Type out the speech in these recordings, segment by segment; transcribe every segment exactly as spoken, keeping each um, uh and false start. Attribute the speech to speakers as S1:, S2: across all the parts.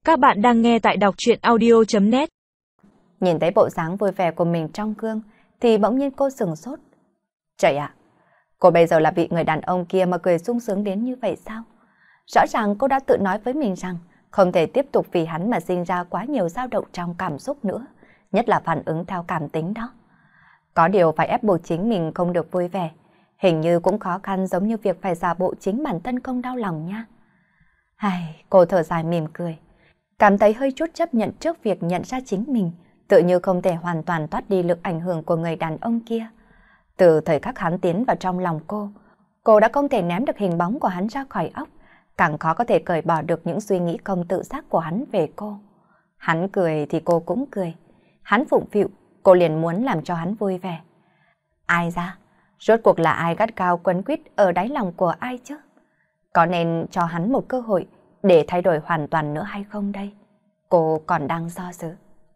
S1: Các bạn đang nghe tại đọc truyện audio chấm net.
S2: Nhìn thấy bộ dáng vui vẻ của mình trong gương thì bỗng nhiên cô sừng sốt. Trời ạ, cô bây giờ là bị người đàn ông kia mà cười sung sướng đến như vậy sao? Rõ ràng cô đã tự nói với mình rằng không thể tiếp tục vì hắn mà sinh ra quá nhiều dao động trong cảm xúc nữa, nhất là phản ứng theo cảm tính đó. Có điều phải ép buộc chính mình không được vui vẻ, hình như cũng khó khăn giống như việc phải giả bộ chính bản thân không đau lòng nha. Ai, cô thở dài mỉm cười, cảm thấy hơi chút chấp nhận trước việc nhận ra chính mình, tự như không thể hoàn toàn thoát đi lực ảnh hưởng của người đàn ông kia. Từ thời khắc hắn tiến vào trong lòng cô, cô đã không thể ném được hình bóng của hắn ra khỏi óc, càng khó có thể cởi bỏ được những suy nghĩ không tự giác của hắn về cô. Hắn cười thì cô cũng cười, hắn phụng phịu, cô liền muốn làm cho hắn vui vẻ. Ai ra? Rốt cuộc là ai gắt gao quấn quýt ở đáy lòng của ai chứ? Có nên cho hắn một cơ hội để thay đổi hoàn toàn nữa hay không đây? Cô còn đang do dự.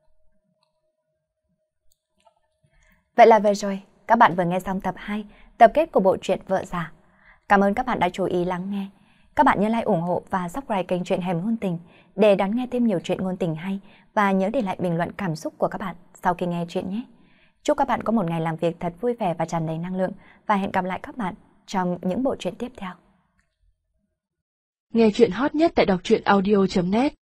S2: Vậy là vừa rồi, các bạn vừa nghe xong tập hai, tập kết của bộ truyện Vợ Già. Cảm ơn các bạn đã chú ý lắng nghe. Các bạn nhớ like, ủng hộ và subscribe kênh Truyện Hẻm Ngôn Tình để đón nghe thêm nhiều truyện ngôn tình hay, và nhớ để lại bình luận cảm xúc của các bạn sau khi nghe truyện nhé. Chúc các bạn có một ngày làm việc thật vui vẻ và tràn đầy năng lượng, và hẹn gặp lại các bạn trong những bộ truyện tiếp theo.
S1: Nghe truyện hot nhất tại đọc truyện audio chấm net.